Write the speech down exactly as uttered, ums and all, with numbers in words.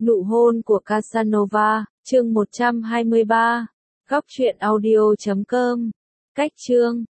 Nụ hôn của Casanova, chương một trăm hai mươi ba. Góc truyện audio chấm com. Cách chương